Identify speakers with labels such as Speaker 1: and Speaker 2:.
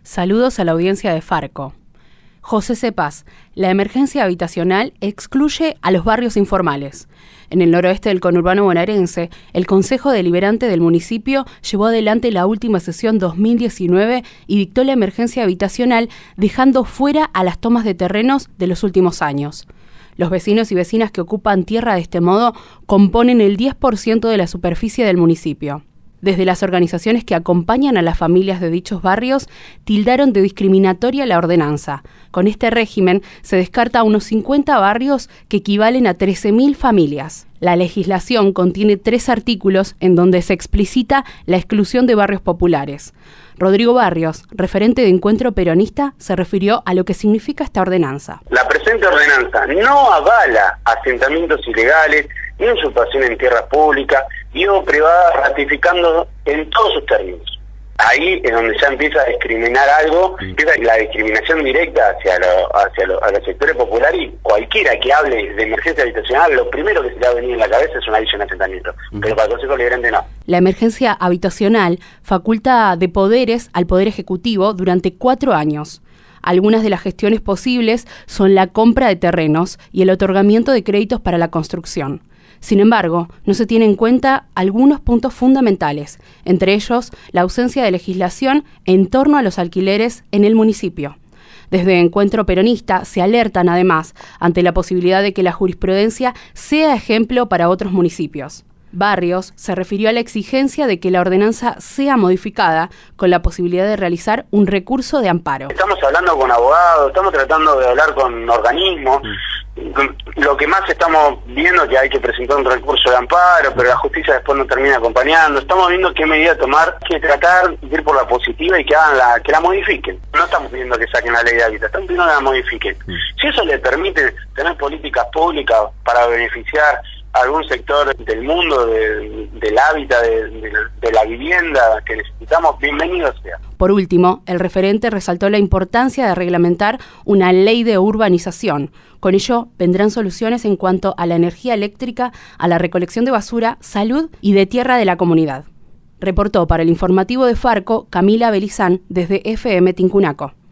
Speaker 1: Saludos a la audiencia de Farco. José Cepaz, la emergencia habitacional excluye a los barrios informales. En el noroeste del conurbano bonaerense, el Consejo Deliberante del municipio llevó adelante la última sesión 2019 y dictó la emergencia habitacional, dejando fuera a las tomas de terrenos de los últimos años. Los vecinos y vecinas que ocupan tierra de este modo componen el 10% de la superficie del municipio. Desde las organizaciones que acompañan a las familias de dichos barrios, tildaron de discriminatoria la ordenanza. Con este régimen se descarta a unos 50 barrios que equivalen a 13.000 familias. La legislación contiene 3 artículos en donde se explicita la exclusión de barrios populares. Rodrigo Barrios, referente de Encuentro Peronista, se refirió a lo que significa esta ordenanza.
Speaker 2: La presente ordenanza no avala asentamientos ilegales ni usurpación en tierras públicas y o privadas, ratificando en todos sus términos. Ahí es donde ya empieza a discriminar algo, empieza la discriminación directa hacia los sectores populares, y cualquiera que hable de emergencia habitacional, lo primero que se le va a venir en la cabeza es una visión de asentamiento, pero para el Consejo Deliberante no.
Speaker 1: La emergencia habitacional faculta de poderes al Poder Ejecutivo durante 4 años. Algunas de las gestiones posibles son la compra de terrenos y el otorgamiento de créditos para la construcción. Sin embargo, no se tienen en cuenta algunos puntos fundamentales, entre ellos la ausencia de legislación en torno a los alquileres en el municipio. Desde Encuentro Peronista se alertan además ante la posibilidad de que la jurisprudencia sea ejemplo para otros municipios. Barrios se refirió a la exigencia de que la ordenanza sea modificada con la posibilidad de realizar un recurso de amparo.
Speaker 2: Estamos hablando con abogados, estamos tratando de hablar con organismos. Lo que más estamos viendo es que hay que presentar un recurso de amparo, pero la justicia después no termina acompañando. Estamos viendo qué medida tomar, que tratar de ir por la positiva y que la modifiquen. No estamos pidiendo que saquen la ley de hábitat, estamos pidiendo que la modifiquen. Si eso le permite tener políticas públicas para beneficiar a algún sector del mundo, del hábitat, de la vivienda que necesitamos, bienvenido sea.
Speaker 1: Por último, el referente resaltó la importancia de reglamentar una ley de urbanización. Con ello, vendrán soluciones en cuanto a la energía eléctrica, a la recolección de basura, salud y de tierra de la comunidad. Reportó para el informativo de Farco Camila Belizán desde FM Tincunaco.